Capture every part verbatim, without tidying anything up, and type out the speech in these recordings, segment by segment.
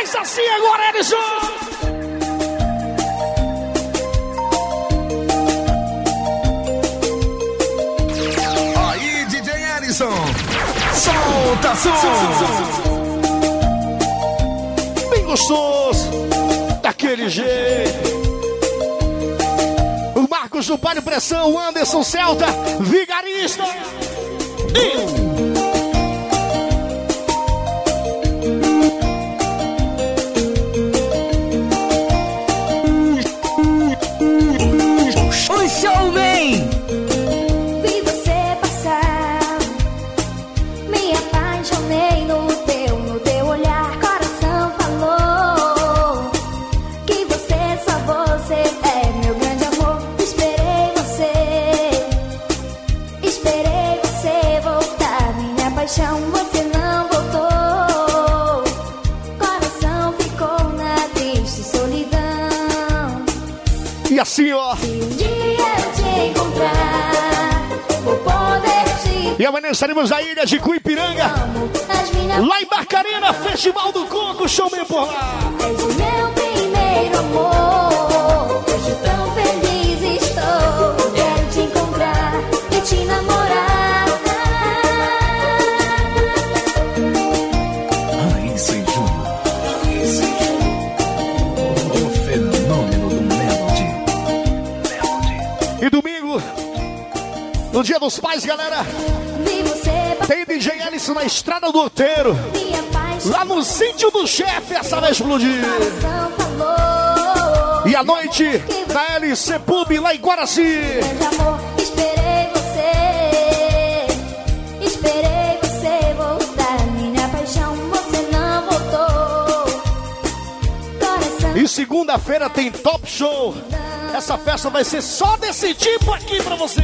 Faz assim agora, Edson! Aí, D J Edson! Solta som! Bem gostoso! Daquele jeito! O Marcos do Palio Pressão, o Anderson Celta, Vigarista! E... Vi você passar, me apaixonei no teu, no teu olhar. Coração falou que você, só você é meu grande amor. Esperei você, esperei você voltar. Minha paixão, você não voltou. Coração ficou na triste solidão. E assim, ó. E amanhã estaremos na ilha de Cuipiranga, lá em Barcarena, Festival do Coco, show meio por lá. És o meu primeiro amor, hoje tão feliz estou. Quero te encontrar e te namorar. Raíssa e Júnior, Raíssa e Júnior, o fenômeno do Melody. Melody. E domingo, no Dia dos Pais, galera, tem D J Ellison na Estrada do Outeiro, lá no sítio do chefe, essa vai explodir. E à noite, na L C Pub, lá em Guaraci. Esperei você, esperei você voltar. Minha paixão, você não voltou. Coração. E segunda-feira tem Top Show. Essa festa vai ser só desse tipo aqui pra você.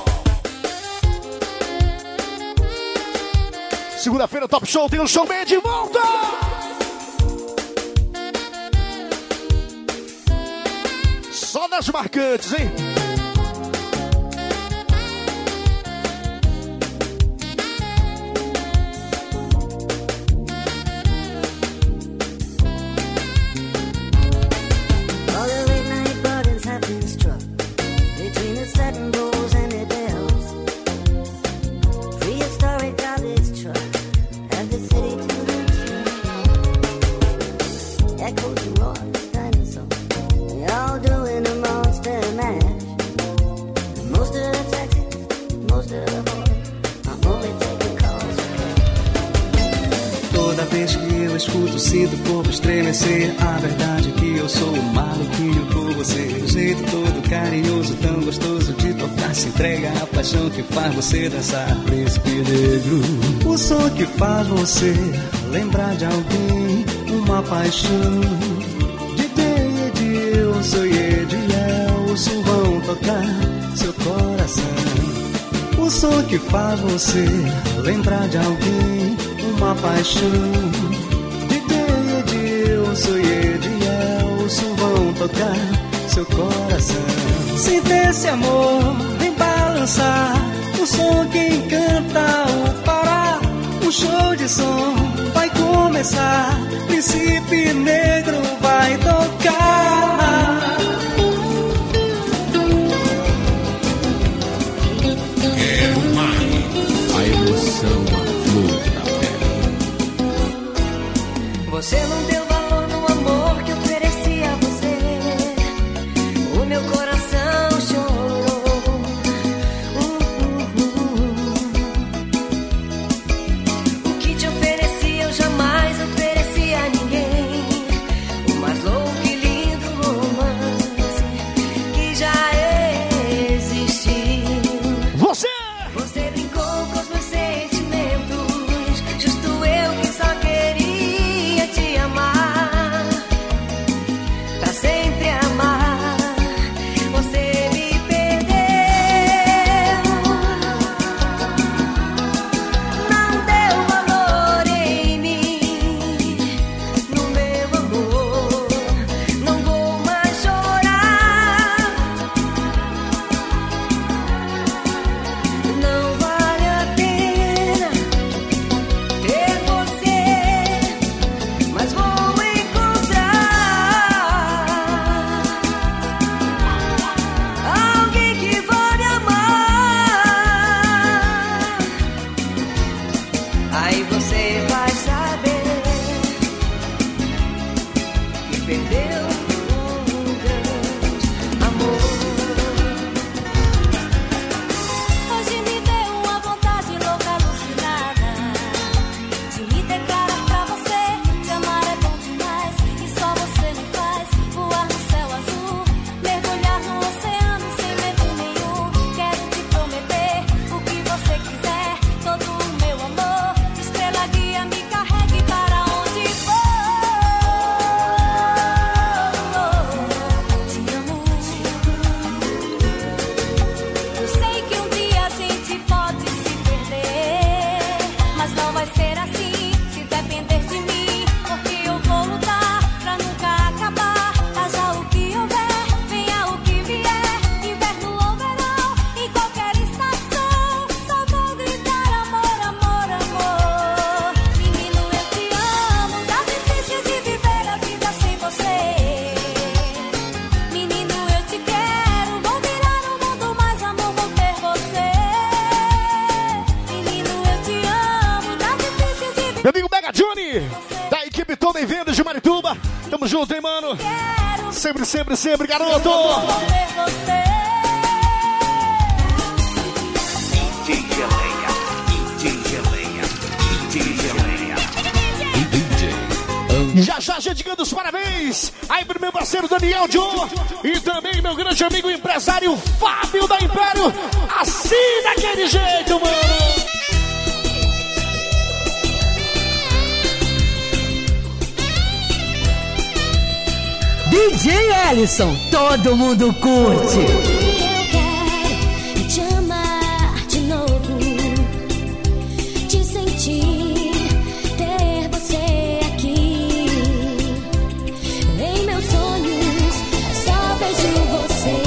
Segunda-feira, Top Show, tem um show meio de volta! Só das marcantes, hein? Sinto o corpo estremecer. A verdade é que eu sou um maluquinho por você. O jeito todo carinhoso, tão gostoso de tocar. Se entrega a paixão que faz você dançar. Príncipe negro, o som que faz você lembrar de alguém. Uma paixão. D J Edilson e Edielson vão tocar seu coração. O som que faz você lembrar de alguém. Uma paixão. Edilson e Edielson vão tocar seu coração. Sinta esse amor, vem balançar. O som que encanta o Pará. Um show de som vai começar. Príncipe Negro vai tocar. É o mar, a emoção, a flor da pele. Você não deu valor no amor que ofereci a você. O meu coração chorou. uh, uh, uh. O que te ofereci eu jamais ofereci a ninguém. perdeu um grande amor. Hoje me deu uma vontade louca, alucinada, de me declarar pra você. Te amar é bom demais e só você me faz voar no céu azul, mergulhar no oceano sem medo nenhum. Quero te prometer o que você quiser, todo o meu amor. Estrela guia, me carregue para onde for. Te amo. Eu sei que um dia a gente pode se perder, mas não vai ser assim se depender de mim, porque eu vou lutar pra nunca acabar. Haja o que houver, venha o que vier, inverno ou verão, em qualquer estação, só vou gritar amor, amor, amor. Menino, eu te amo, tá difícil de viver a vida sem você. Menino, eu te quero, vou virar o mundo, mas amor, vou ter você. Menino, eu te amo, tá difícil de viver. Meu amigo Mega Johnny, da equipe toda em vendas de Marituba. Tamo junto, hein, mano? Quero Sempre, sempre, sempre, garoto. ter você. D J Geleia, D J Geleia, D J Geleia. D J Já já, gente, ganhando os parabéns aí pro meu parceiro Daniel Joe e também meu grande amigo empresário Fábio da Império. Assim, daquele jeito, mano. D J Ellison, todo mundo curte. Eu quero te amar de novo, te sentir, ter você aqui. Em meus sonhos só vejo você.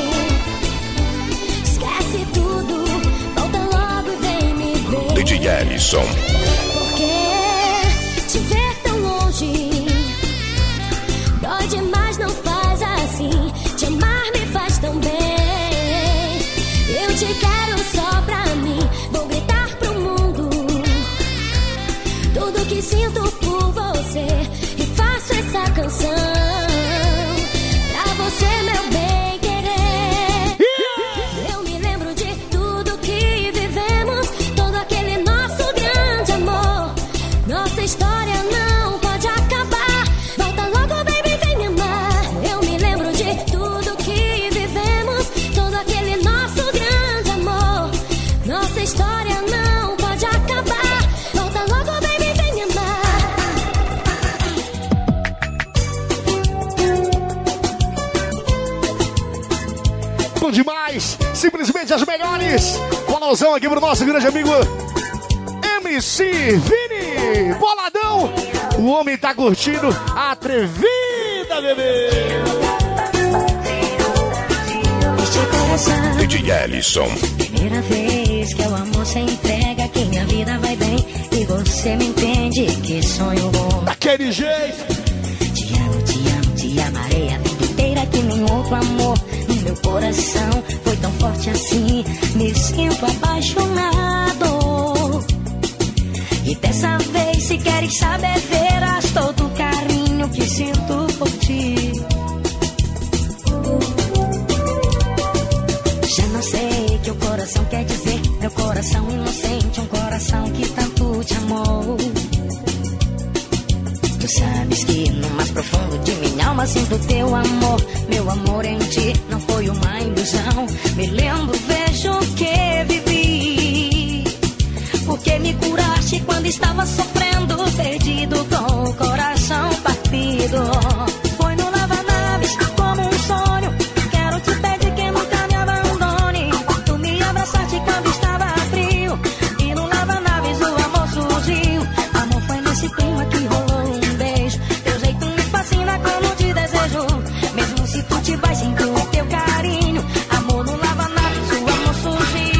Esquece tudo, volta logo e vem me ver. D J Ellison. Porque te ver tão longe dói demais, não faz assim. Te amar me faz tão bem. Eu te quero só pra mim. Vou gritar pro mundo tudo que sinto por você. E faço essa canção pra você, meu bem querer. Eu me lembro de tudo que vivemos, todo aquele nosso grande amor. Nossa história não pode acabar. Volta logo, baby, vem me amar. Eu me lembro de tudo que vivemos, todo aquele nosso grande amor. Nossa história não pode acabar. Volta logo, baby, vem me amar. Bom demais, simplesmente as melhores. Boladão aqui pro nosso grande amigo M C Vini. Boladão, o homem tá curtindo a atrevida, bebê. Este coração, D J Ellison. primeira vez que o amor se entrega, que minha vida vai bem e você me entende. Que sonho bom. Daquele jeito. Te amo, te amo, te amarei a vida inteira, que nem outro amor no meu coração foi tão forte assim. Me sinto apaixonado. E dessa vez, se queres saber, verás todo o carinho que sinto por ti. Já não sei o que o coração quer dizer. Meu coração inocente, um coração que tanto te amou. Tu sabes que no mais profundo de minha alma sinto teu amor. Meu amor em ti não foi uma ilusão. Me lembro, vejo o que vivi. Porque me curaste quando estava sofrendo, perdido, com o coração partido. Foi no lava-naves como um sonho. Quero te pedir que nunca me abandone. Tu me abraçaste quando estava frio, e no lava-naves o amor surgiu. Amor, foi nesse clima que rolou um beijo. Teu jeito me fascina como te desejo. Mesmo se tu te vais, sinto o teu carinho. Amor, no lava-naves o amor surgiu.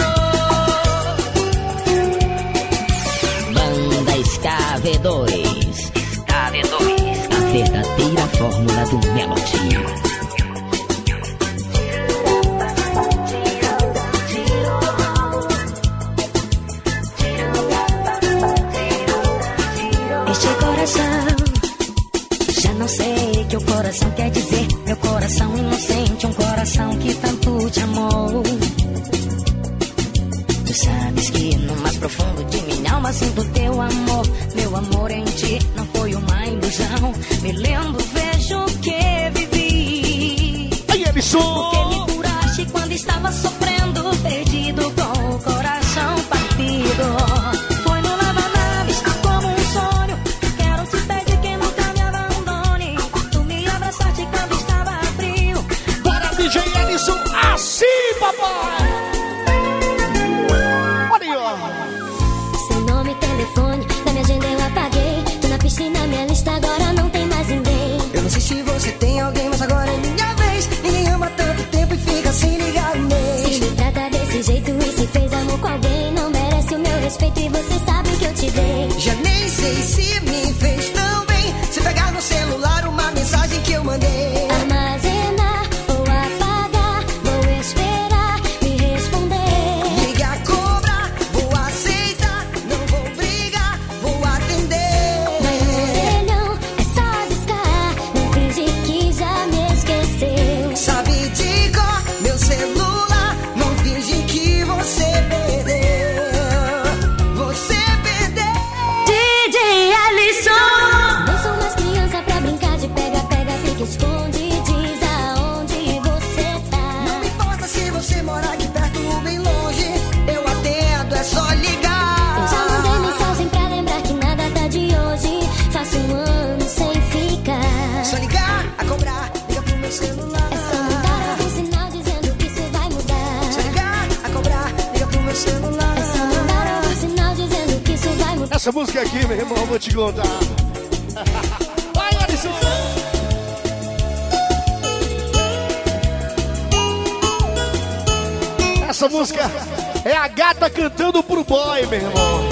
K V dois, K V dois, a verdadeira fórmula do Melody. Este coração já não sei o que o coração quer dizer. Meu coração inocente, um coração que tanto te amou. Tu sabes que no mais profundo de minha alma sinto teu amor. Meu amor em ti não foi uma ilusão. Me lembro, vejo o que vivi. Aí, Ellison! Porque me curaste quando estava sofrendo, perdido com o coração partido. Foi no lava-naves como um sonho. Quero te pedir que nunca me abandone. Tu me abraçaste quando estava frio. Bora, D J Ellison, assim, papai! Olha aí, ó! Seu nome e telefone, na minha agenda eu apaguei. Tô na piscina, minha lista agora não tem mais ninguém. Eu não sei se você tem alguém, mas agora é minha vez. Ninguém ama tanto tempo e fica sem ligar o mês. Se me trata desse jeito e se fez amor com alguém, não merece o meu respeito e você sabe que eu te dei. Já nem sei se me fez tão bem. Se pegar no celular uma mensagem que eu mandei. Armazenar ou apagar, vou esperar me responder. Ligar, cobrar, vou aceitar. Não vou brigar, vou atender. Vai no orelhão, é só discar. Não finge que já me esqueceu. Sabe de cor meu celular. Não finge que você perdeu. Você perdeu. D J Ellison. Não sou mais criança pra brincar de pega, pega, fica, esconde, diz aonde você tá. Não me importa se você mora aqui perto ou bem longe. Eu atendo, é só ligar. Eu já mandei mensagem pra lembrar que nada tá de hoje. Faço um ano sem ficar. Só ligar, a cobrar, liga pro meu celular. É só mandar algum sinal dizendo que isso vai mudar. Só ligar, a cobrar, liga pro meu celular. É só mandar algum sinal dizendo que isso vai mudar. Essa música aqui, meu irmão, eu vou te contar. Vai, Ellison! Essa música é a gata cantando pro boy, meu irmão.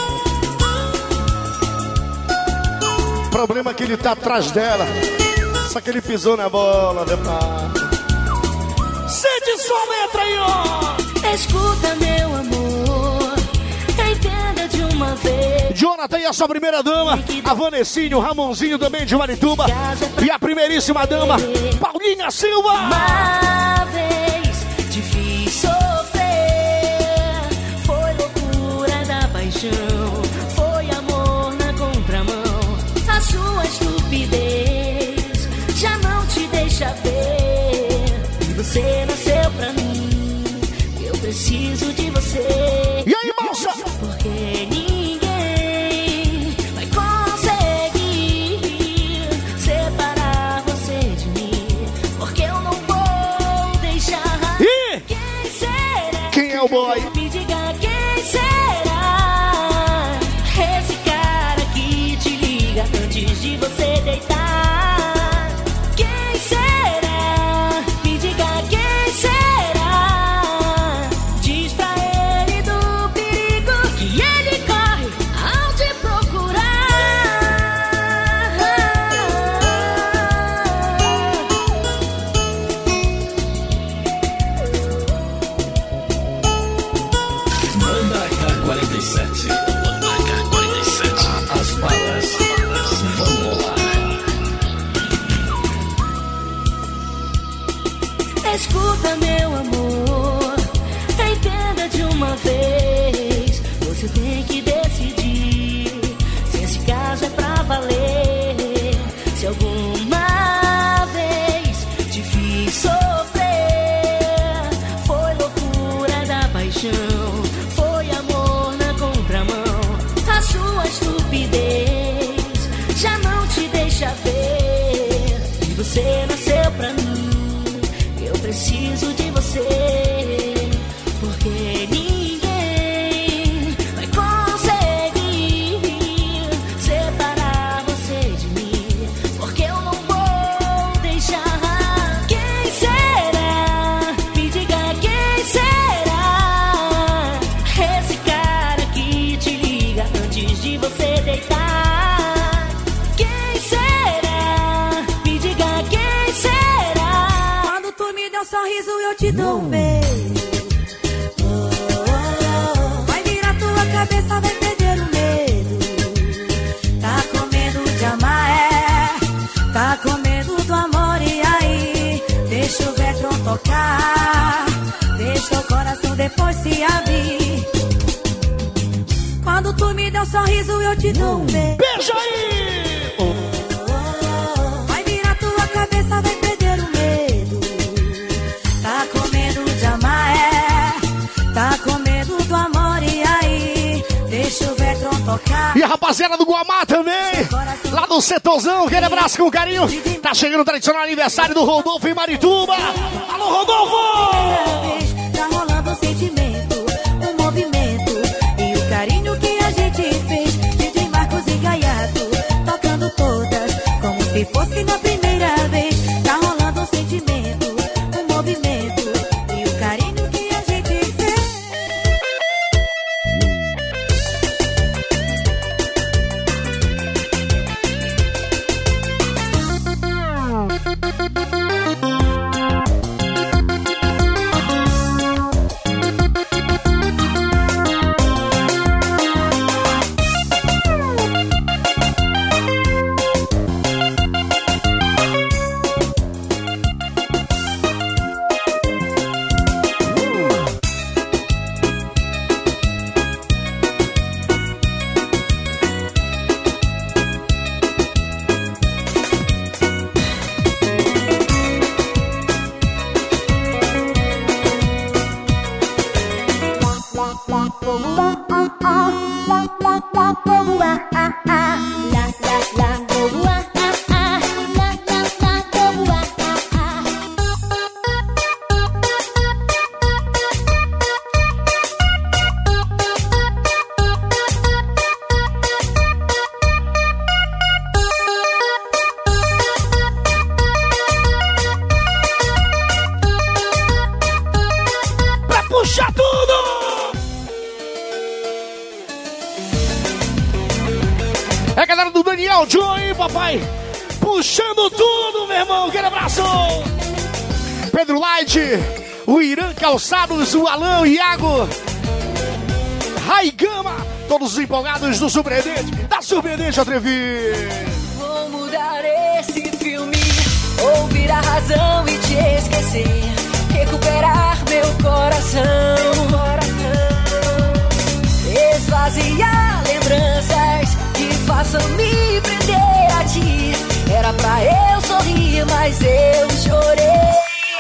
O problema é que ele tá atrás dela. Só que ele pisou na bola, meu pai. Sente sua letra aí, ó! Escuta, meu amor, entenda de uma vez. Jonathan e a sua primeira dama, a Vanessinho, o Ramonzinho também de Marituba. E a primeiríssima dama, Paulinha Silva. Uma vez te fiz sofrer, foi loucura da paixão, foi amor na contramão. A sua estupidez já não te deixa ver. E você nasceu pra mim, eu preciso de você. E aí, moça? Porque ninguém vai conseguir separar você de mim. Porque eu não vou deixar. E Quem será? quem é o boy? Me diga quem será. Esse cara que te liga antes de você deitar. Quem será? Me diga quem será. Diz pra ele do perigo que ele corre ao te procurar. Manda H quarenta e sete. Manda H quarenta e sete. As balas. Vamos lá. Escuta, meu amor, entenda de uma vez. Você tem que decidir se esse caso é pra valer. Se alguma vez te fiz sofrer, foi loucura da paixão, foi amor na contramão. A sua estupidez já não te deixa ver. E você nasceu pra mim, eu preciso de você. Porque ninguém vai conseguir separar você de mim. Porque eu não vou deixar. Quem será? Me diga quem será. Esse cara que te liga antes de você deitar. Quem será? Me diga quem será. Quando tu me deu um sorriso, eu te dou um beijo. Oh, oh, oh. Vai virar tua cabeça, vai perder o medo. Tá com medo de amar, é. Tá tocar, deixa o coração depois se abrir. Quando tu me dá um sorriso, eu te dou um beijo. Beijo aí! Vai virar tua cabeça, vai perder o medo. Tá com medo de amar, é. Tá com medo do amor, e aí? Deixa o Vetron tocar. E a rapaziada do Guamá também, lá do Setorzão, aquele abraço com carinho. Tá chegando o tradicional aniversário do Rodolfo em Marituba. Alô, Rodolfo! Tá rolando um sentimento, um movimento e o carinho que a gente fez. D J Marcos e Gaiato tocando todas como se fosse na primeira vez. Tá rolando um sentimento, um movimento e o carinho que a gente fez. Puxa tudo! É a galera do Daniel Joy, papai. Puxando tudo, meu irmão. Aquele abraço. Pedro Light, o Irã Calçados, o Alan, o Iago, Raigama, todos os empolgados do Surpreendente, da Surpreendente Atrevido. Vou mudar esse filme, ouvir a razão e te esquecer, recuperar meu coração, esvaziar lembranças que façam me prender a ti. Era pra eu sorrir, mas eu chorei.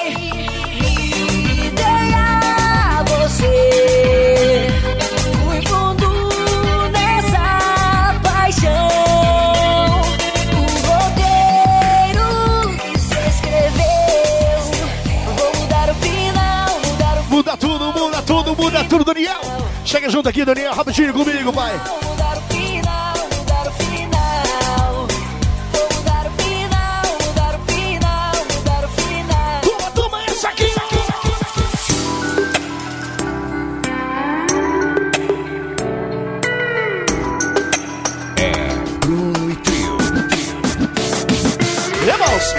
Me dei a você, fui fundo nessa paixão. O roteiro que se escreveu, vou mudar o final, mudar o final. Muda tudo, muda tudo, muda tudo, Daniel. Chega junto aqui, Daniel, rapidinho comigo, pai. Mudar o final, mudar o final. Vou mudar o final, mudar o final, mudar o final. Toma, toma essa aqui. Bruno e Trio. Irmãos.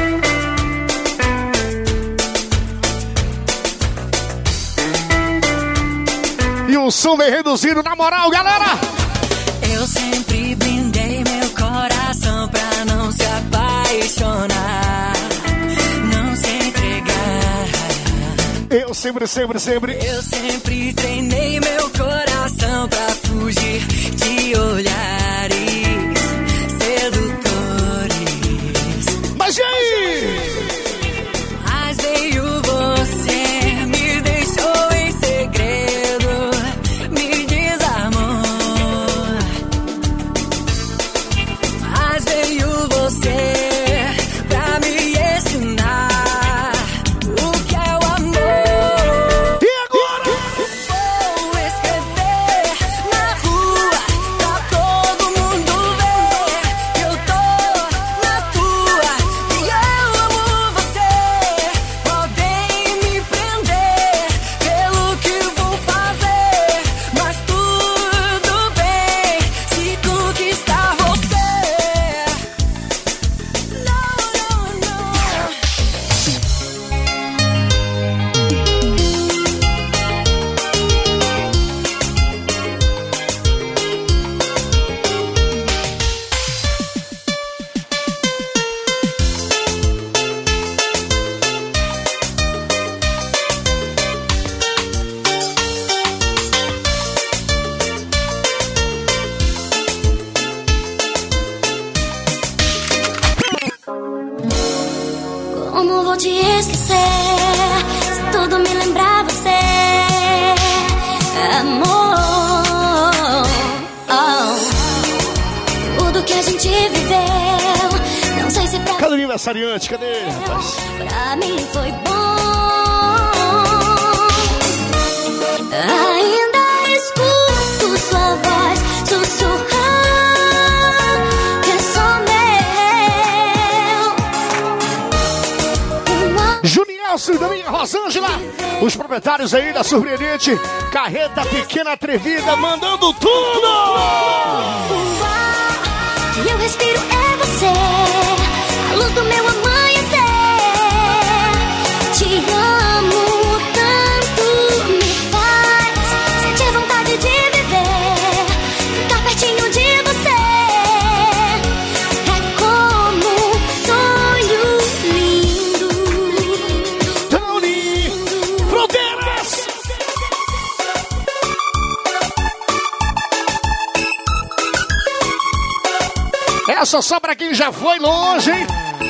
E o som vem reduzido, na moral, galera. Eu sempre blindei meu coração pra não se apaixonar, não se entregar. Eu sempre, sempre, sempre. Eu sempre treinei meu coração pra fugir de olhares sedutores. Mas e aí? Mas veio você, me deixou em segredo, me desarmou. Mas veio você pra me ensinar o que é o amor. E agora? Vou escrever na vou te esquecer se tudo me lembrar você, amor. Oh. Tudo que a gente viveu, não sei se pra... Cadê o aniversariante? Cadê, rapaz? Pra mim foi bom. Ainda escuto sua voz sussurrar que sou meu. Junielson e Dominga Rosângela, os proprietários aí da surpreendente Carreta Pequena Atrevida, mandando tudo! O ar que eu respiro é você, a luz do meu amanhecer. Te amo tanto, me faz sentir vontade de viver, ficar pertinho de você. É como um sonho lindo, Tão lindo! Fronteiras! Essa só pra quem já foi longe, hein?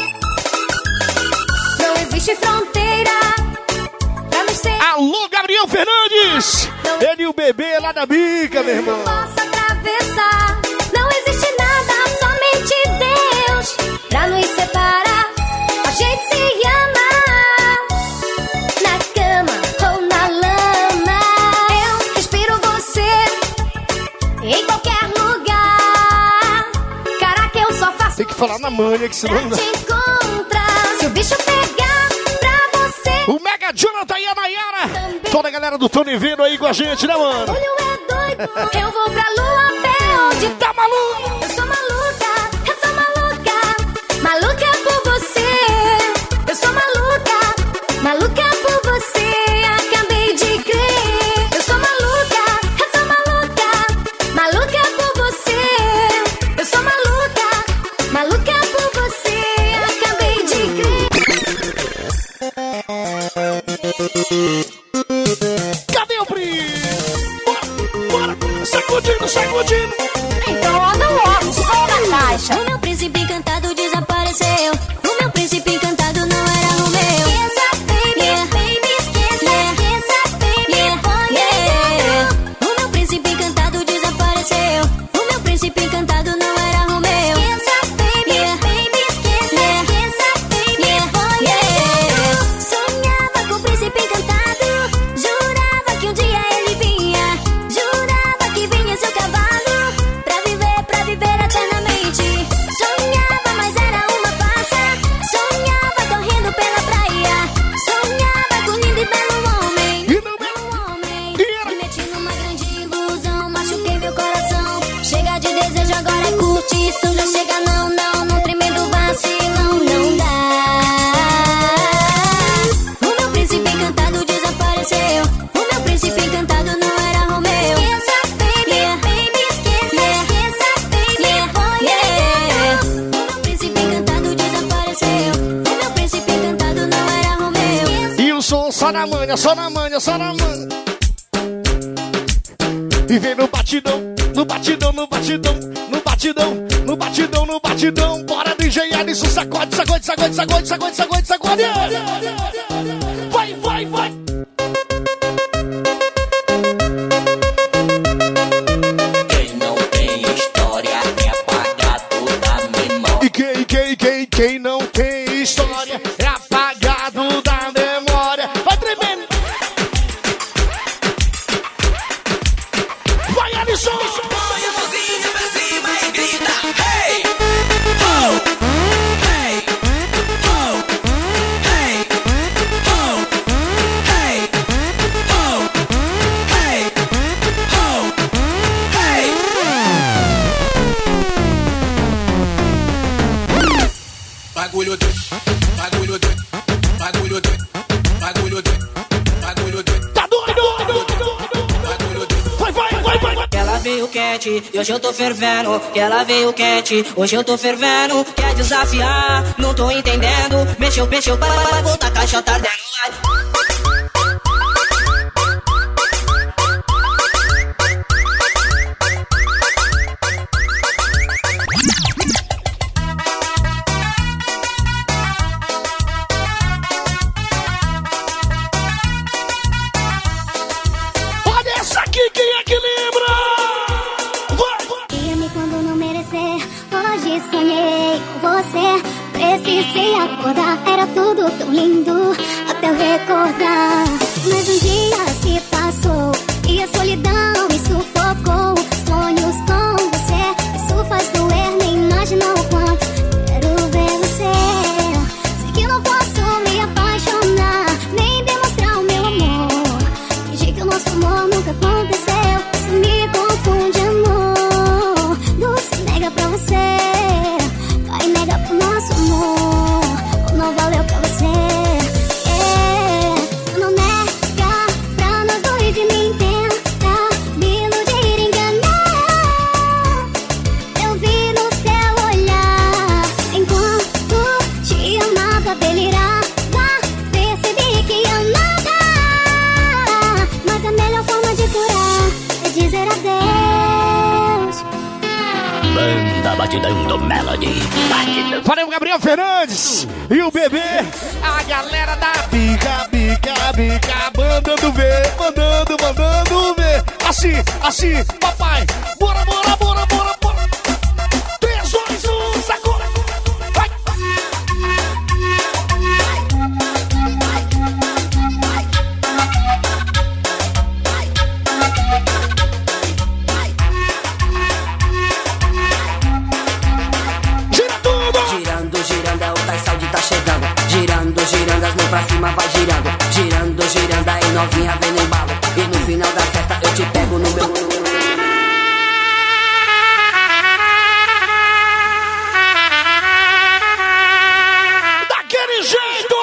não existe fronteira pra nos ser. Alô, Gabriel Fernandes! Ele e o bebê lá da bica, meu irmão. Não posso atravessar, não existe nada, somente Deus pra nos separar. A gente se ama na cama ou na lama. Eu respiro você em qualquer lugar. Caraca, eu só faço Tem que falar na manha, que senão pra não dá. te encontrar. Se o bicho pegar pra você, O Mega Jonathan e a Nayara. Toda a galera do Tony vindo aí com a gente, né, mano? olho é doido. Eu vou pra lua, pé onde Tá maluco? eu sou maluca, eu sou maluca, maluca por você. Eu sou maluca, maluca por você. Acabei de crer. Eu sou maluca, eu sou maluca, maluca por você. Eu sou maluca, maluca por você. Acabei de crer. Cadê o Pri? Bora, bora! Sacudindo, sacudindo! Então roda logo, som na caixa. O meu príncipe encantado desapareceu. O meu príncipe encantado não era o meu. Esqueça, baby, yeah. baby, esqueça, yeah. esqueça, baby, yeah. yeah. O meu príncipe encantado desapareceu. O meu príncipe encantado não era o meu. Esqueça, baby, yeah. baby, esqueça, yeah. esqueça, baby, yeah. yeah. Sonhava com o príncipe encantado, jurava que um dia ele vinha, jurava que vinha seu cavalo, pra viver, pra viver eternamente. Sonhava, mas era uma farsa. Sonhava correndo pela praia. Sonhava com lindo e belo homem. E não Um homem. Me meti numa grande ilusão, machuquei meu coração. Chega de desejo, agora é curtição. Já chega não, não, num tremendo vacilão. Não dá. O meu príncipe encantado desapareceu. O meu príncipe encantado não era Romeu. Esqueça, baby, yeah. baby, esqueça, yeah. esqueça, baby, yeah. yeah. O meu príncipe encantado desapareceu. O meu príncipe encantado não era Romeu. E o som só na manha, só na manha, só na manha. E vem no batidão, no batidão, no batidão, no batidão, no batidão, no batidão. Bora D J Alisson, sacode, sacode, sacode, sacode, sacode, sacode, sacode. Vai, vai, vai. Quem não tem história é apagado da memória. E quem, quem, quem, quem não tem história é apagado da memória. Vai tremendo. Vai, Alisson. Põe a mãozinha pra cima e grita: Hey! Ho! Hey! Ho! Hey! Ho! Hey! Ho! Hey! Ho! Hey! Bagulho doido, bagulho doido, bagulho doido, bagulho doido, bagulho doido. Tá doido? Vai, vai, vai, vai. Que ela veio quente, e hoje eu tô fervendo. Que ela veio quente, hoje eu tô fervendo. Quer desafiar, não tô entendendo. Mexeu, mexeu, para, para, volta a caixa tá ardendo. Precisei acordar, era tudo tão lindo até eu recordar. Mas um dia se passou e a solidão me sufocou. Sonhos com você, isso faz doer, nem imagina o quanto quero ver você. Sei que não posso me apaixonar, nem demonstrar o meu amor. Fingir que o nosso amor nunca aconteceu, isso me confunde, amor. Doce nega pra você, vai negar pro nosso amor, ou não valeu pra você. Yeah. Se não nega pra nós dois e nem tenta me iludir, enganar. Eu vi no seu olhar, enquanto te amava, delirava, percebi que amava. Mas a melhor forma de curar é dizer adeus. Banda Batidão do Melody. Batidão. Valeu, Gabriel Fernandes e o bebê. A galera da bica, bica, bica, mandando ver, mandando, mandando ver. Assim, assim, papai. Bora, bora, bora, bora, bora. três, dois, um, sacou. Vai. Gira tudo. Girando, girando, é o Tais Saúde tá chegando. Girando, girando, as mãos pra cima vai girando. Girando, girando, aí novinha vem no embalo. E no final da festa eu te pego no meu... Daquele jeito.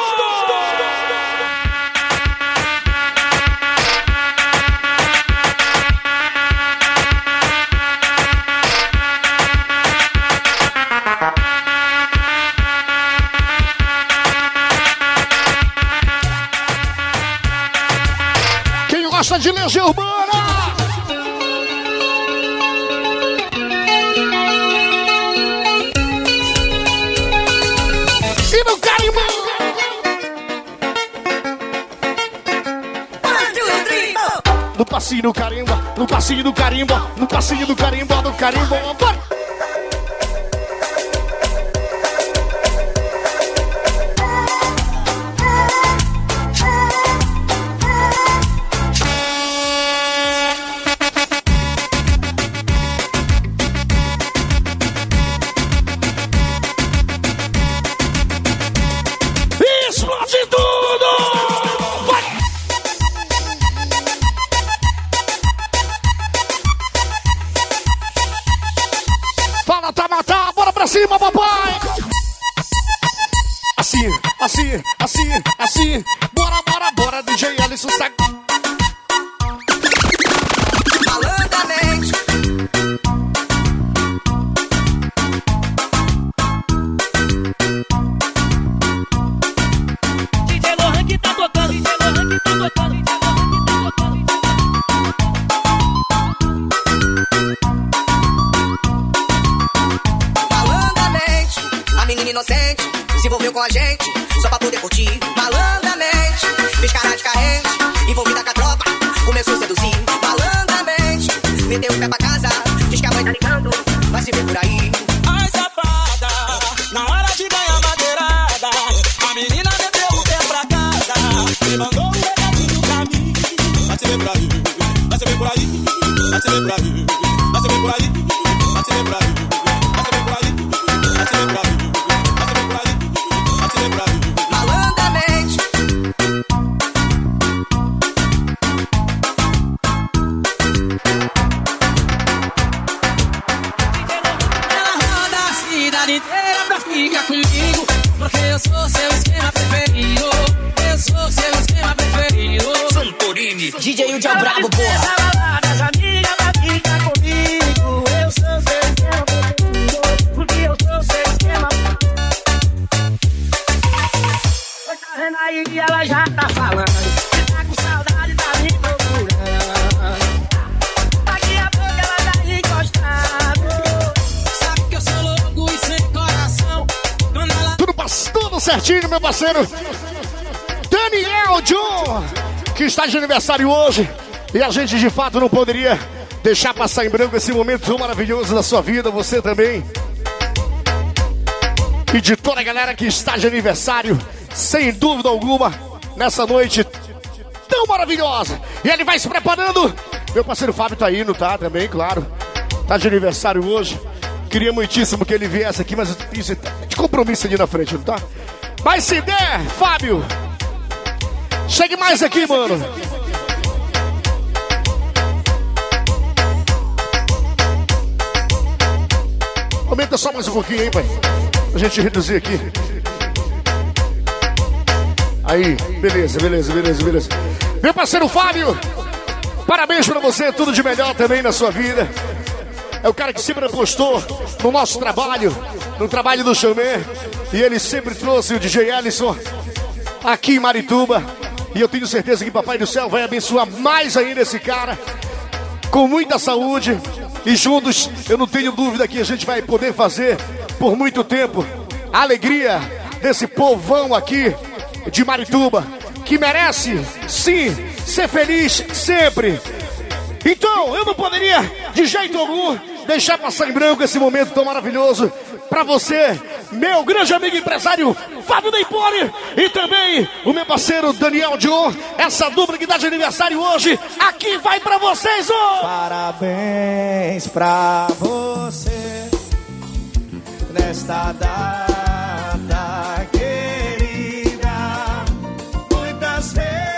Quem gosta de Legião Urbana? E no carimbo. No passinho do carimbo, no passinho do carimbo, no passinho do carimbo, no carimbo. Bora! Explode tudo! Vai! Fala, tá, matar, bora pra cima, papai! Assim, assim, assim, assim. Bora, bora, bora, D J Alisson, saca. Malandamente. D J Lohan que tá tocando, D J Lohan que tá tocando, D J Lohan que tá tocando. Malandamente, a menina inocente se envolveu com a gente só pra poder curtir. Malandamente, fez cara de carente, envolvida com a tropa, começou a seduzir. Malandamente, meteu o pé pra casa, diz que a mãe tá ligando, vai se ver por aí. Ai, safada, na hora de ganhar madeirada, a menina meteu o pé pra casa e mandou um recadinho pra mim. Vai se ver por aí, vai se ver por aí, vai se ver por aí, vai se ver por aí, vai se ver por aí, vai se ver por aí, vai se ver por aí, vai se ver por aí, vai se ver por aí. Malandamente. Ela roda a cidade inteira pra ficar comigo, porque eu sou seu esquema preferido. Eu sou seu esquema preferido. Santorini. D J Udi é o brabo, porra. Essa balada, as amigas pra ficar comigo. Eu sou seu esquema preferido, porque eu sou seu esquema. Oi, tá vendo aí que ela já tá falando. Você tá com saudade, tá me procurando. Daqui a pouco ela tá encostando. Sabe que eu sou louco e sem coração. Quando ela... Tudo, pass- tudo certinho, meu parceiro. Daniel John, que está de aniversário hoje. E a gente de fato não poderia deixar passar em branco esse momento tão maravilhoso da sua vida. Você também. e de toda a galera que está de aniversário, sem dúvida alguma, nessa noite tão maravilhosa. E ele vai se preparando. Meu parceiro Fábio tá indo, tá? Também, claro. Tá de aniversário hoje. Queria muitíssimo que ele viesse aqui, mas isso é de compromisso ali na frente, não tá? Mas se der, Fábio, chegue mais aqui, mano. Aumenta só mais um pouquinho, hein, pai? Pra gente reduzir aqui. Aí, beleza, beleza, beleza, beleza. Meu parceiro Fábio, parabéns pra você, tudo de melhor também na sua vida. É o cara que sempre apostou no nosso trabalho, no trabalho do Chamé. E ele sempre trouxe o D J Ellison aqui em Marituba. E eu tenho certeza que Papai do Céu vai abençoar mais ainda esse cara, com muita saúde. E juntos, eu não tenho dúvida que a gente vai poder fazer por muito tempo a alegria desse povão aqui de Marituba, que merece, sim, ser feliz sempre. Então, eu não poderia, de jeito algum, deixar passar em branco esse momento tão maravilhoso pra você, meu grande amigo empresário Fábio Deipoli, e também o meu parceiro Daniel Dion. Essa dupla que dá de aniversário hoje, aqui vai pra vocês, ó! Parabéns pra você nesta data querida, muitas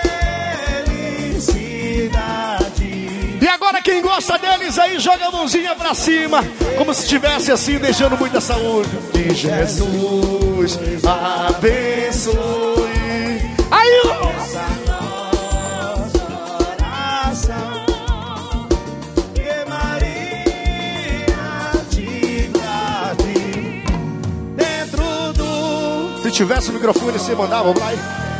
felicidades. E agora quem gosta deles aí, joga a mãozinha pra cima, como se estivesse assim, deixando muita saúde. Que Jesus abençoe. Aí, ó! Que Maria te guarde dentro do... Se tivesse o microfone, você mandava, vai.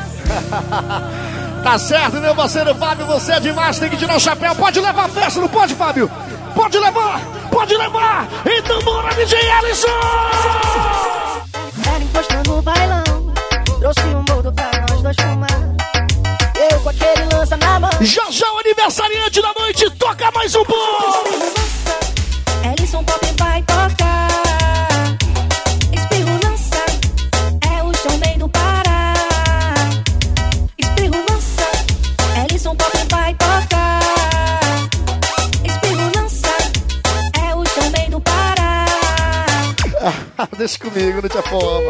Tá certo, meu parceiro Fábio, você é demais, tem que tirar o chapéu. Pode levar a festa, não pode, Fábio? Pode levar, pode levar. Então bora, D J Ellison! Ela encostando no bailão, trouxe um boldo pra nós dois fumar. Eu com aquele lança na mão. Já já o aniversariante da noite, toca mais um pouco! Ellison Pop vai tocar. Espirro lança, é o showman do Pará. Espirro lança, Ellison Pop vai tocar. Espirro lança, é o showman do Pará. Deixa comigo, não te afoma.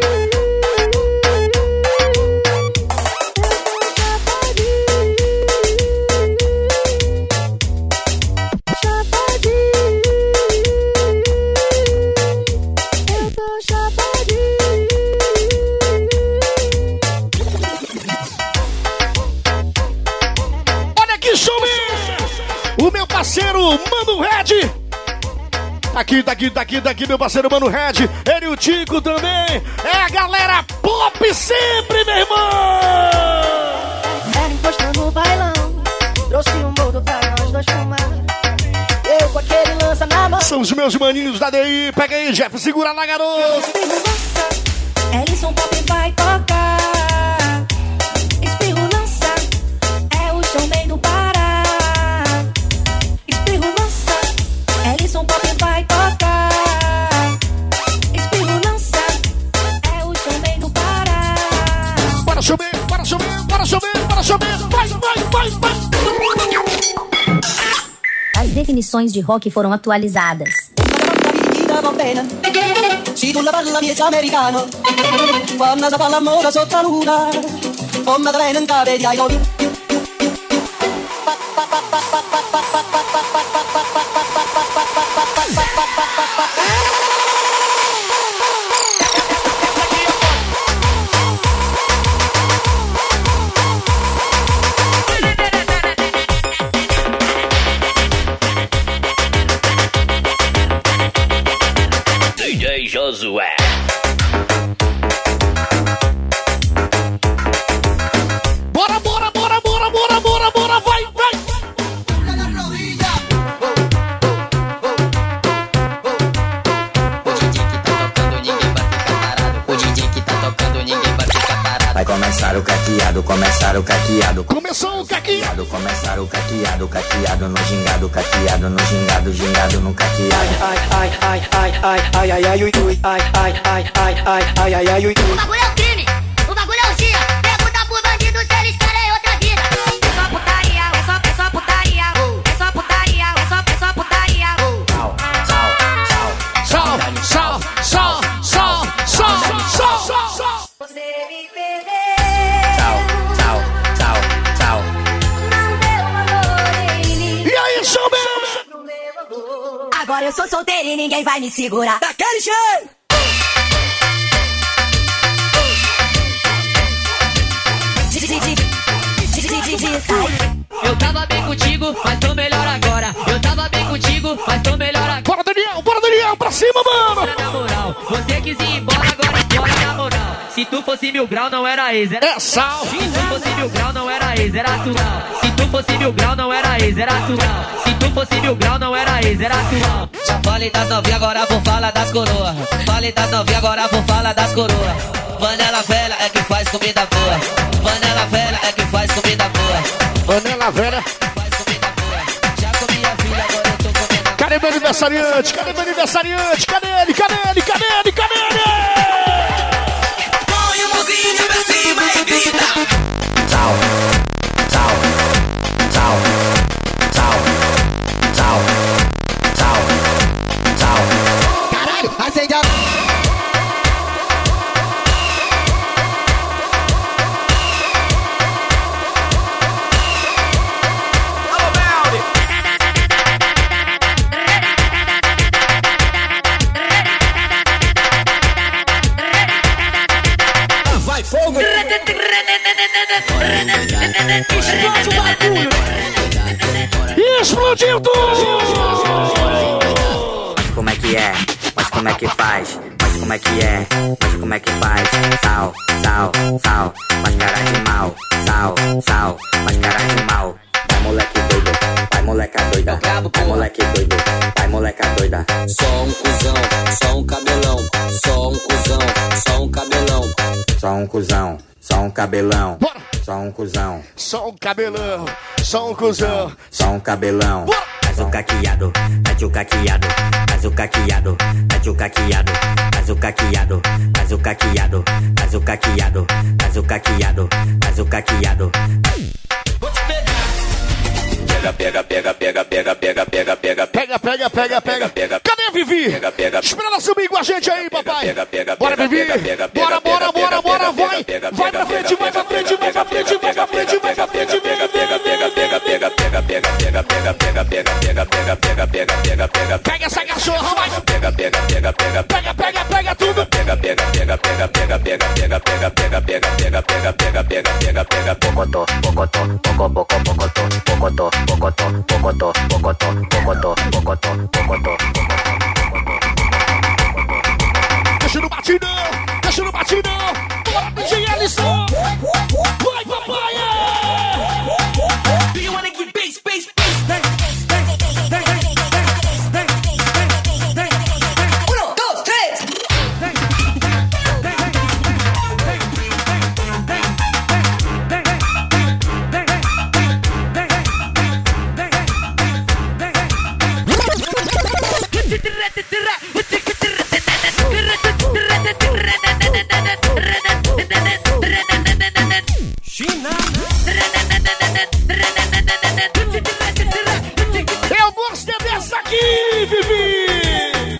Olha que showman! O meu parceiro Mano Red. Tá aqui, tá aqui, tá aqui, tá aqui, meu parceiro Mano Red. Ele e o Tico também. É a galera pop sempre, meu irmão! Ela encostando no bailão, trouxe um boldo pra nós dois fumar. Eu com aquele lança na mão. São os meus maninhos da D I. Pega aí, Jeff, segura lá, garoto. Ellison Pop vai tocar. Espirro lança, é o showman do Pará. Espirro lança, Ellison Pop vai tocar. Espirro lança, é o showman do Pará. Bora chover, bora chover, bora chover, bora chover. Vai, vai, vai, vai. As definições de rock foram atualizadas. Si tu la parla miezza americano, quando si fa l'amore sotto la luna, come te non capi di aiuto. D J Josué. Bora, bora, bora, bora. Vai começar o caqueado, começar o caqueado. Começou o caqueado. Começar o caqueado, caqueado no gingado, caqueado no gingado, gingado no caqueado. Ai, ai, ai, ai, ai, ai, ai, ai, ui, ui, ai, ai, ai, ai, ai, ai, ai, ai, ui. O bagulho é o crime, o bagulho é o dia. Pergunta pro bandido se eles querem outra vida. É só putaria, é só, é só putaria. É só putaria, é só, é só putaria. Sal, sal, sal, sal, sal, sal, sal, sal. Você me perdeu. Tchau, tchau, tchau, tchau. Não deu valor em mim. E aí, chama! Não deu valor. Agora eu sou solteira e ninguém vai me segurar. Daquele jeito! Eu tava bem contigo, mas tô melhor agora. Eu tava bem contigo, mas tô melhor agora. Bora, Daniel, bora, Daniel, pra cima, mano! Na moral, você quis ir embora, agora embora na moral. Se tu fosse mil grau, não era ex, era... É sal! Se tu fosse mil grau, não era ex, era atual. Se tu fosse mil grau, não era ex, era atual. Se tu fosse mil grau, não era ex, era atual. Já falei das novinhas, agora vou falar das coroas. Falei das novinhas, agora vou falar das coroas. Panela velha é que faz comida boa. Panela velha é que faz comida boa. Panela velha. Faz comida boa. Já comi a filha, agora eu tô comendo. Cadê meu aniversariante? Cadê meu aniversariante? Cadê ele? Cadê ele? Cadê ele? Cadê ele? Põe o mãozinho pra cima e grita. Tchau, tchau, tchau, tchau, tchau, tchau, tchau. Caralho, acende a... Vai fogo! Explode o bagulho! Explodiu tudo! Mas como é que é? Mas como é que faz? Mas como é que é? Mas como é que faz? Sal, sal, sal, mas cara de mal. Sal, sal, mas cara de mal. Vai moleque doido, vai moleca doida. Vai moleque doido, vai moleca doida. Só um cuzão, só um cabelão. Só um cuzão, só um cabelão. Só um cuzão, só um cabelão. Bora! Só um cuzão, Só um cabelão, só um cuzão. só um cabelão. Bora! Faz o caqueado, faz o caqueado, faz o caqueado, faz o caqueado, faz o caqueado, faz o caqueado, faz o caqueado, faz o caqueado, faz o caqueado. Pega, pega, pega, pega, pega, pega, pega, pega. Pega, pega, pega, pega. Cadê a Vivi? Espera ela subir com a gente aí, papai. Bora, Vivi. Bora, bora, bora, bora. Vai. Vai pra frente, vai pra frente, vai pra frente, vai pra frente, vai pra frente. Vem, vem, vem, vem. Pega essa cachorra, vai. Pega, pega, pega, pega. Pega, pega, pega tudo. Pega, pega, pega, pega, pega, pega, pega, pega, pega, pega, pega, pega, pega, pega, pega, pega. Pocotó, pocotó, poco, poco, pocotó, pocotó, pocotó, pocotó, pocotó, pocotó, pocotó, pocotó. Deixa no batidão, deixa no batidão. Bora, D J Alisson. Vai, papai. Do you wanna get bass, bass, bass? Um, dois, três. Eu gostei dessa aqui, Vivi.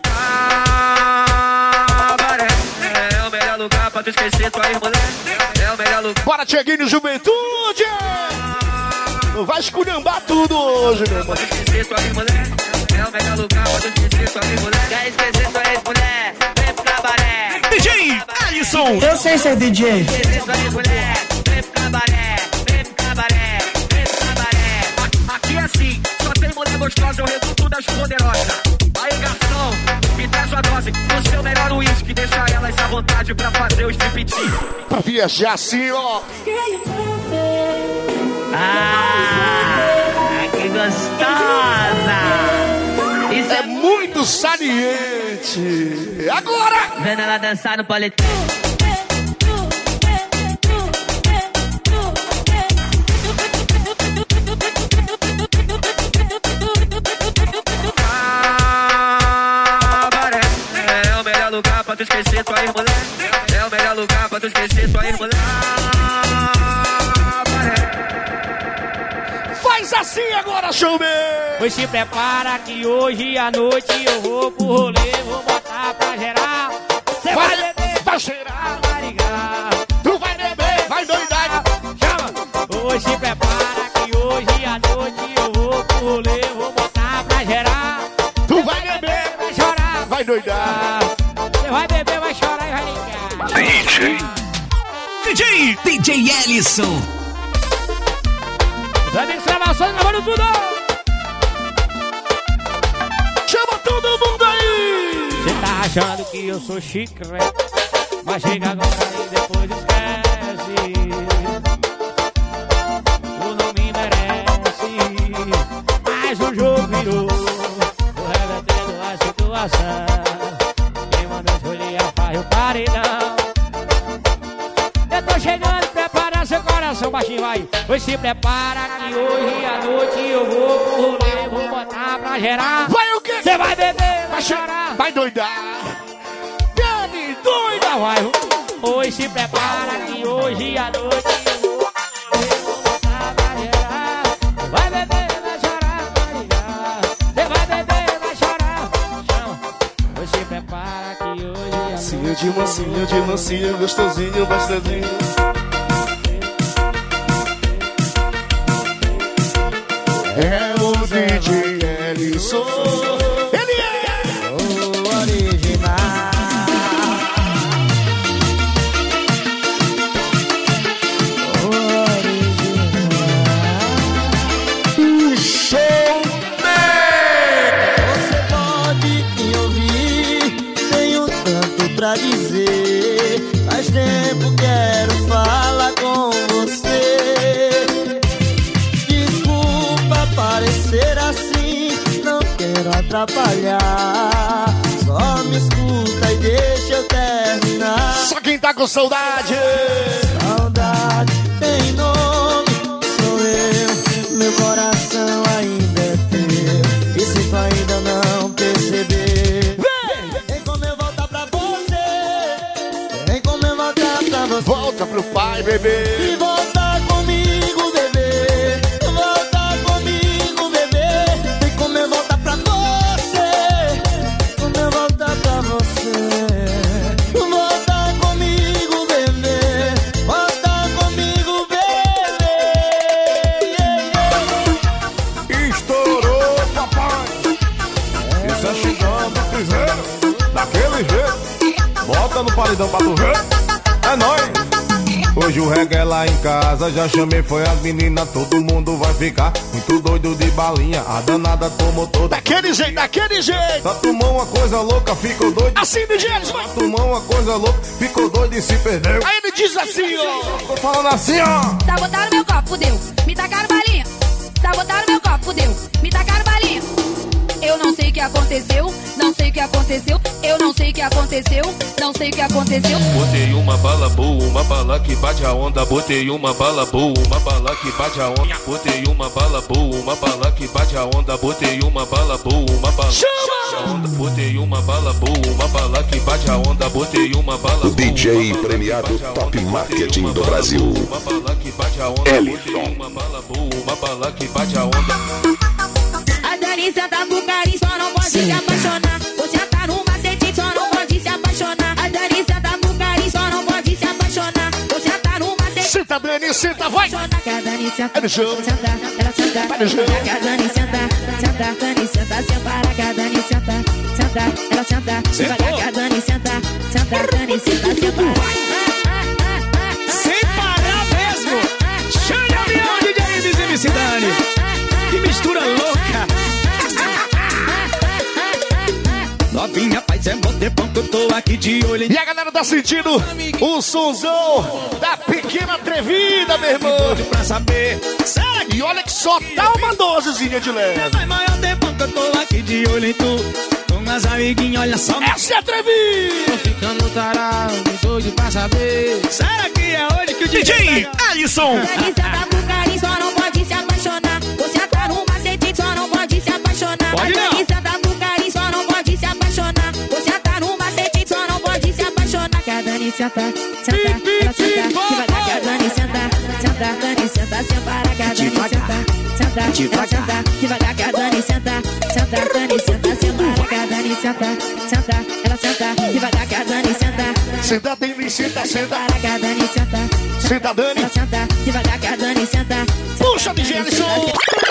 Ah, Baré, é o melhor lugar pra tu esquecer tua mulher. É o melhor lugar. Bora, Tcheguinho Juventude. Vai esculhambar tudo hoje, meu irmão. Pra tu esquecer tua mulher. É o melhor lugar pra tu esquecer tua mulher. Quer esquecer sua ex-mulher? Vem pro cabaré. D J Alisson. Eu sei ser D J. Esquecer sua ex-mulher. Vem pro cabaré. Vem pro cabaré. Vem pro cabaré. Aqui é assim, só tem mulher gostosa, eu reduto das poderosas. Aí, garçom, me traz uma dose do seu melhor uísque. Deixa elas à vontade pra fazer o striptease. Pra viajar assim, ó. Ah, que gostosa! Isso É é muito saliente. Agora. vendo ela dançar no paletó. acontecer, tua irmã. Faz assim agora, showman! Pois se prepara que hoje à noite eu vou pro rolê, vou botar pra gerar. Cê vai, vai beber, vai cheirar, vai ligar. Tu vai beber, vai doidar. Chama! Pois se prepara que hoje à noite eu vou pro rolê, vou botar pra gerar. Tu vai beber, vai chorar, vai doidar. Você vai beber, vai chorar e vai ligar. D J D J D J Ellison. Os amigos gravações gravando tudo. Chama todo mundo aí. Cê tá achando que eu sou chiclete, mas chega agora e depois esquece. Tu não me merece, mas o jogo virou. Tô revertendo a situação. Quem mandou escolher a farra e o paredão. Eu tô chegando, prepara seu coração, baixinho vai. Pois se prepara que hoje à noite eu vou pro rolê, vou botar pra gerar. Vai o quê? Cê vai beber, vai chorar, vai doidar. Bebe, doida, vai. Pois se prepara que hoje à noite eu vou pro rolê, vou botar pra gerar. Vai beber, vai chorar, vai ligar. Cê vai beber, vai chorar, chama. Pois se prepara que hoje à noite. Mansinho de mansinho, de mansinho, gostosinho, gostosinho. É o D J Ellison. Ele é o original. O original. O show. Você pode me ouvir. Tenho tanto pra dizer. Faz tempo quero falar com você. Parecer assim, não quero atrapalhar. Só me escuta e deixa eu terminar. Só quem tá com saudade. Saudade tem nome, sou eu. Meu coração ainda é teu. E se tu ainda não perceber, vem, vem como eu voltar pra você. Vem como eu voltar pra você. Volta pro pai, bebê. E volta comigo, bebê. No paredão pra tu ver, é nóis. Hoje o reggae lá em casa, já chamei, foi as meninas, todo mundo vai ficar muito doido de balinha, a danada tomou toda. Daquele jeito, daquele jeito. Tá tomou uma coisa louca, ficou doido. Assim, D J Ellison, vai. Tá tomou uma coisa louca, ficou doido e se perdeu. Aí ele diz assim, ó. Tô falando assim, ó. Sabotaram meu copo, fudeu, me tacaram balinha. Sabotaram meu copo, fudeu, me tacaram balinha. Eu não sei o que aconteceu, não sei o que aconteceu. Eu não sei o que aconteceu, não sei o que aconteceu. Botei uma bala boa, uma bala que bate a onda. Botei uma bala boa, uma bala que bate a onda. Botei uma bala boa, uma bala que bate a onda. Botei uma bala boa, uma bala que bate a onda. Botei uma bala boa, uma bala que bate a onda. Botei uma bala boa. O D J premiado Top Marketing do Brasil. Uma bala que bate a onda. Botei uma bala boa, uma bala que bate a onda. A Dani senta pro carinho, só não pode se apaixonar. Você tá no macete, só não pode se apaixonar. A Dani senta pro carinho, só não pode se apaixonar. Você tá no macete. Senta, Dani, senta, vai. Que a Dani senta, é no show. Senta, ela senta. Vai no show. Que a Dani senta, senta, Dani senta, sem parar. Que a Dani senta, senta, ela senta. Devagar que a Dani senta, senta, Dani senta, sem parar. Sem parar mesmo. Chama a minha D J Elis M C Dani. Que mistura louca. Novinha, faz é mó tempão que eu tô aqui de olho. E a galera tá sentindo o sonzão da pequena atrevida, meu irmão. Pra saber, e olha que só tá uma dosezinha de leve. Faz maior tempão que eu tô aqui de olho em tu. Com as amiguinhas, olha só. Essa é atrevida. Tô ficando tarado, doido pra saber. Será que é hoje que o D J Ellison? Dani senta pro carinho, só não pode se apaixonar. Você tá no macete, só não pode se apaixonar. Pode não. Dani senta pro carinho, só não pode se apaixonar. Você tá no macete, só não pode se apaixonar. Que a Dani Dani senta, senta, ela senta, devagar que a Dani senta, senta, Dani senta, sem parar que a Dani senta, senta, ela senta, devagar que a Dani senta, senta, Dani senta, sem parar que a Dani senta, senta, ela senta, devagar que a Dani senta, senta, Dani senta, senta, parar que a Dani senta, senta, Dani, ela senta, devagar que a Dani senta, puxa de Gerson.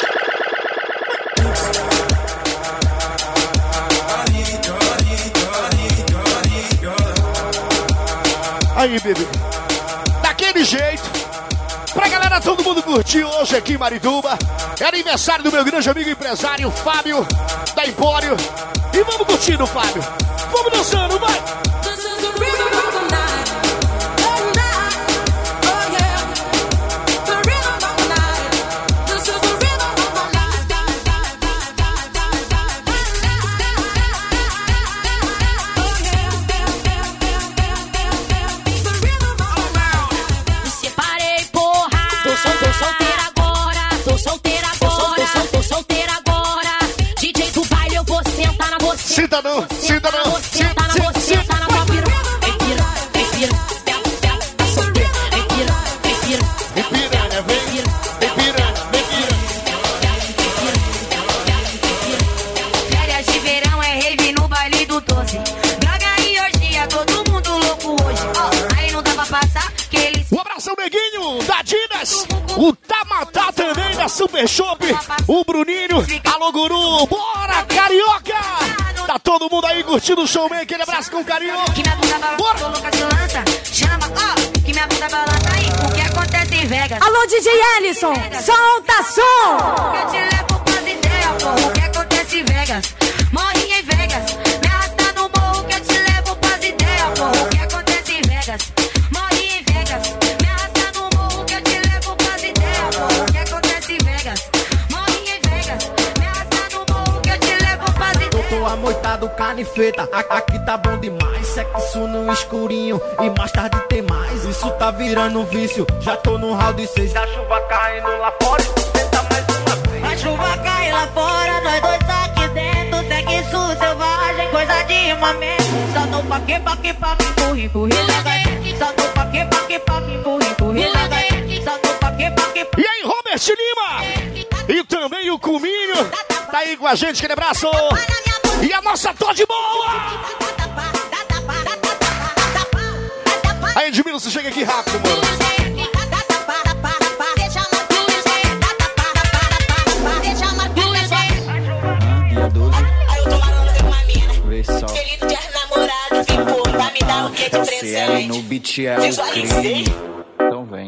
Aí, bebê, daquele jeito, pra galera, todo mundo curtir hoje aqui em Marituba. É aniversário do meu grande amigo empresário Fábio, da Empório. E vamos curtindo, Fábio. Vamos dançando, vai! Sinta não, sinta não, sinta, sinta, sinta na tua piru. Vem pira, vem pira, pela, pela, tá solteira. Vem pira, vem pira, vem piranha, vem pira, vem piranha, vem pira. Férias de verão é rave no baile do doze. Droga e orgia, todo mundo louco hoje. Ó, aí não dá pra passar que eles... Um abraço ao Neguinho, da Dinas, o Tamatá também da Super Shop, o Bruninho, alô Guru, bora Carioca! Tá todo mundo aí curtindo o showman, aquele abraço com carinho. Que minha bunda balança, tô louca de lança. Chama, ó, que minha bunda balança aí. O que acontece em Vegas? Alô, D J Ellison, solta som! Eu te levo pras ideias, pô. O que acontece em Vegas? Morri em Vegas. Me arrasta no morro que eu te levo pras ideias, pô. O que acontece em Vegas? Morri em Vegas. Me arrasta no morro que eu te levo pras ideias, pô. O que acontece em Vegas? Morri em Vegas. Me arrasta no morro que eu te levo pras ideias. Tô amoitado, canifeta, aqui tá bom demais. Sexo no escurinho e mais tarde tem mais. Isso tá virando um vício, já tô no round seis. A chuva caindo lá fora e tu tenta mais uma vez. A chuva cai lá fora, nós dois aqui dentro. Sexo selvagem, coisa de mamãe. Só no paque, paque, paque, empurra, empurra, só no paque, paque, paque, empurra, empurra, só no paque, paque. E aí, Robert Lima! E também o Cuminho, tá aí com a gente, aquele abraço! E a nossa Todd Boa! Aí, Edmilson, você chega aqui rápido, mano. Dia doze. Vê só. Se ela no beat é o crime. Então vem.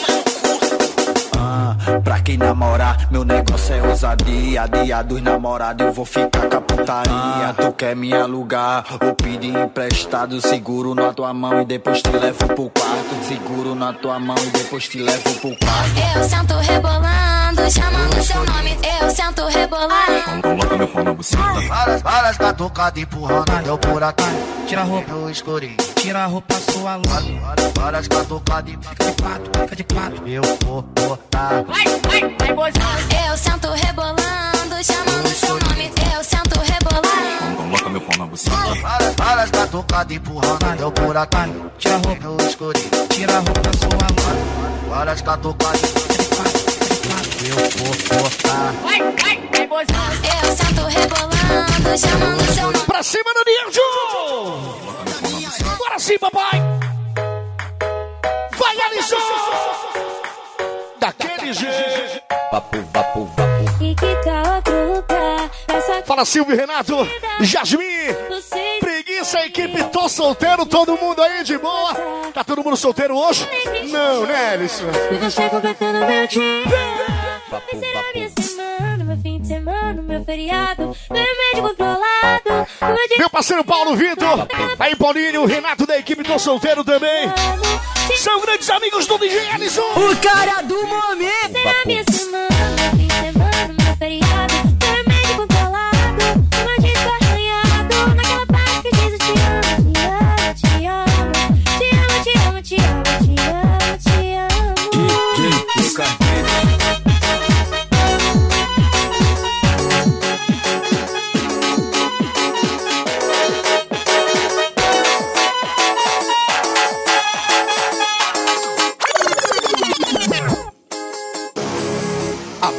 Pra quem namorar, meu negócio é ousadia. Dia dos namorados eu vou ficar com a putaria. Ah, tu quer me alugar ou pedir emprestado? Seguro na tua mão e depois te levo pro quarto. Seguro na tua mão e depois te levo pro quarto. Eu sento rebolando, chamando seu nome. Eu sento rebolando. Coloca meu pau na buceta. Várias, várias catucadas empurrando, eu por atrás. Tira a roupa, eu escurinho. Tira a roupa, sua luz. Várias, várias catucadas e fica de quatro, fica de quatro. Eu vou botar. Vai, vai, vai, gozar. Eu sento rebolando, chamando seu nome. Eu sento rebolando. Coloca meu pau na buceta. Várias, várias catucadas empurrando, eu por atrás. Tira a roupa, eu escurinho. Tira a roupa, sua luz. Várias catucadas e fica de quatro, fica de quatro. Eu vou botar. Vai, vai, vai, gozar. Eu sento rebolando, chamando seu nome. Pra cima do Nianjo! Bora sim, papai! Vai, Alisson! Daquele jeito! Vapo, vapo, vapo. E que tá outro lugar. Fala, Silvio e Renato, Jasmin, Preguiça, equipe, tô solteiro, todo mundo aí de boa. Tá todo mundo solteiro hoje? Não, né, Alisson? Você completando meu dia. Vai ser a minha semana, meu fim de semana, meu feriado, meu remédio controlado. Meu parceiro Paulo Vitor, aí Paulinho, Renato da equipe, tô solteiro também. São grandes amigos do D J Alisson. O cara do momento. Vai ser a minha semana, meu fim de semana, meu feriado, meu remédio controlado, meu disco arranhado, naquela parte que diz eu te amo, te amo, te amo, te amo, te amo, te amo, te amo, te amo.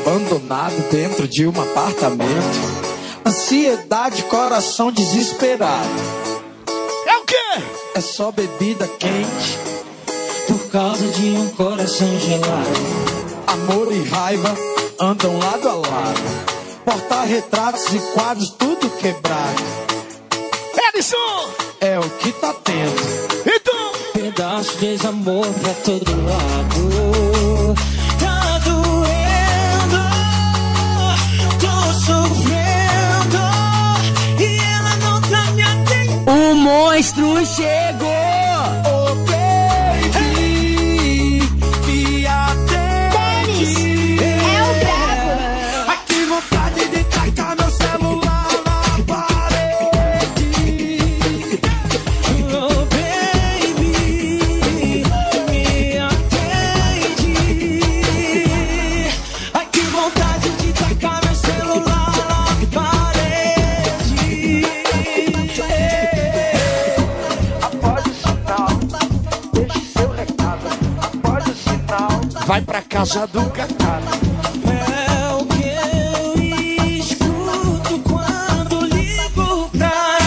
abandonado dentro de um apartamento. Ansiedade, coração desesperado. É o quê? É só bebida quente por causa de um coração gelado. Amor e raiva andam lado a lado. Porta-retratos e quadros tudo quebrado. Edson! É o que tá tendo. Então! Pedaço de desamor pra todo lado. Tá doendo, tô sofrendo e ela não tá me atendendo. O monstro chegou! Oh baby, me atende. É o brabo. Ai que vontade de tacar meu celular na parede. Oh baby, me atende. Ai que vontade de tacar meu celular na parede. Após o sinal, deixe seu recado. Após o sinal, vai pra casa do Cacá. é o que eu escuto quando ligo pra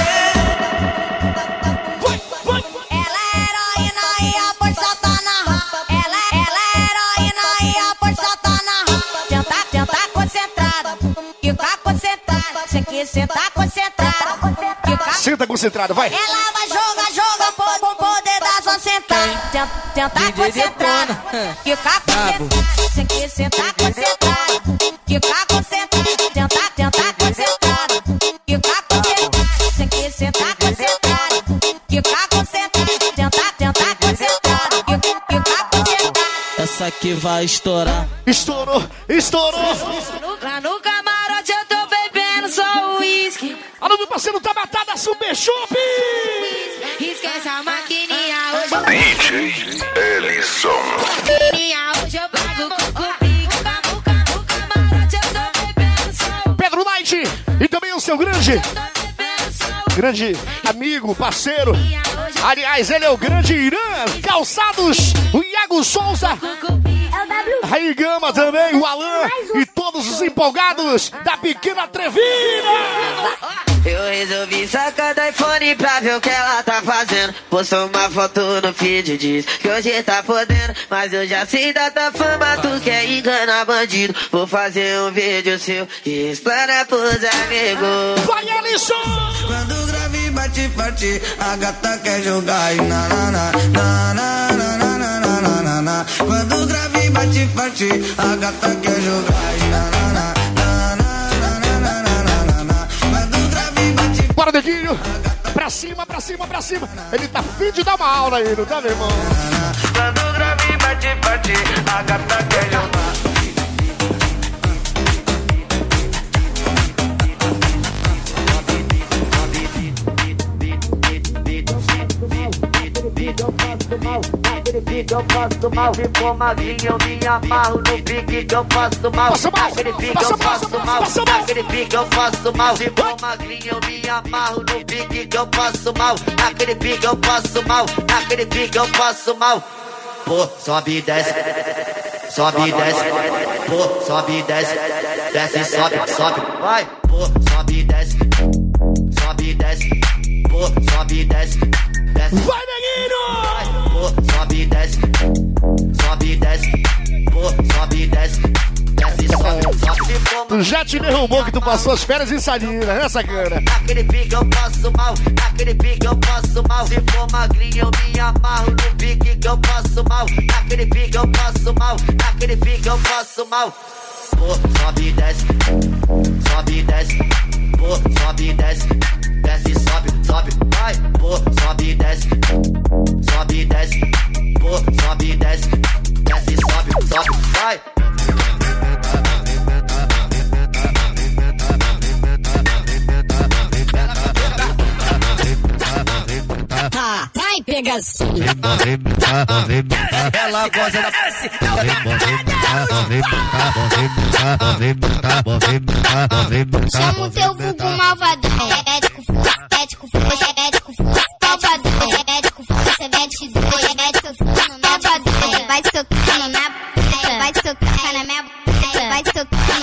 Ela é heroína e a força tá na rapa. Ela, ela é heroína e a força tá na rapa. Tenta, tenta concentrada, fica concentrada. Você que sentar concentrada, fica. Senta concentrado, vai. Ela vai jogar, joga por, por poder da sua sentada. Tenta, tenta concentrada, fica concentrada. Você que sentar concentrada, fica concentrada. Tenta, tenta concentrada, fica concentrada. Você que sentar concentrada, fica concentrada. Tenta, tenta concentrada, fica, fica concentrada. essa aqui vai estourar. Estourou, estourou. Lá no camarote eu tô bebendo só uísque. Alô, meu parceiro Tabata da Super Shop. Esquece a maquininha, hoje eu D J Ellison. maquininha, hoje eu pago com o pique. No camarote eu tô bebendo só Pedro Light e também o seu grande, grande amigo, parceiro. Aliás, ele é o grande Irã Calçados, o Iago Souza. Aí Gama também, o Alan e todos os empolgados da Pequena Trevina. Eu resolvi sacar do iPhone pra ver o que ela tá fazendo. Postou uma foto no feed, diz que hoje tá podendo. Mas eu já sei da tua fama, tu quer enganar bandido. Vou fazer um vídeo seu e explana pros amigos. Vai, Alisson! Quando o grave bate forte, a gata quer jogar e na na na na na na na na na na na. Quando o grave bate forte, a gata quer jogar e na na na na na na na na na na. Quando o grave bate forte, bora, dedinho! Pra cima, pra cima, pra cima! Ele tá fim de dar uma aula aí, não tá, meu irmão? quando o grave bate forte, a gata quer jogar. Eu faço mal, aquele pique eu faço mal. Se for magrinho eu me amarro no pique que eu faço mal. Aquele pique eu faço mal, aquele pique eu faço mal. Se for magrinho eu me amarro no pique que eu faço mal. Aquele pique eu faço mal, aquele pique eu faço mal. Pô, sobe e desce, sobe e desce. Pô, sobe e desce, desce, sobe, sobe, vai. Pô, sobe e desce, sobe e desce. Pô, sobe e desce. Vai, neguinho! Pô, sobe e desce, sobe e desce, pô, sobe e desce, desce, sobe, sobe, sobe. Tu já te derrubou que tu passou as férias em Salinas, né, sacana? Aquele pique eu passo mal, aquele pique eu passo mal. Se for magrinho eu me amarro no pique que eu passo mal. Aquele pique eu passo mal, aquele pique eu passo mal. Pô, sobe e desce, sobe e desce, pô, sobe e desce, desce, sobe, sobe, vai. Pô, sobe e desce, sobe e desce, pô, sobe e desce, desce, sobe, sobe, vai. Vai, pegação. Ela gosta da Chama o teu vulgo malvadão. Médico, médico, médico, malvadão. Médico, você mete dois, mete seu filho na malvadão. Vai socando na puta, vai socando na minha puta, vai socando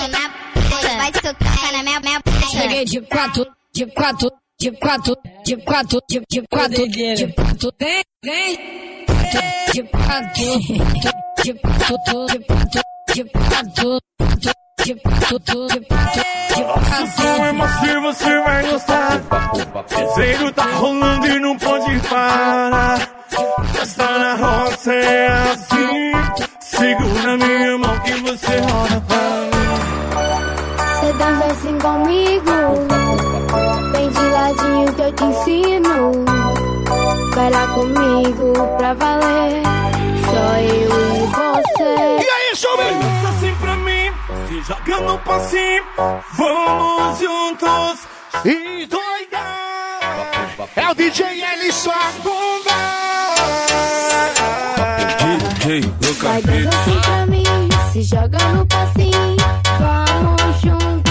de quatro, de quatro, de quatro, de quatro, de de quatro, de quatro, vem, vem, de quatro, de quatro, de quatro, de quatro, de quatro, de quatro. Nosso som é macio, você vai gostar. Desejo tá rolando e não pode parar. Festa na roça é assim. Segura minha mão que você roda pra mim. Cê dança assim comigo, vem de ladinho que eu te ensino. Vai lá comigo pra valer, só eu e você. E aí, chove! Dança assim pra mim, se joga no passinho. Vamos juntos e doidar. É o D J Elisson. Vai dança assim pra mim, se joga no passinho. Vamos juntos.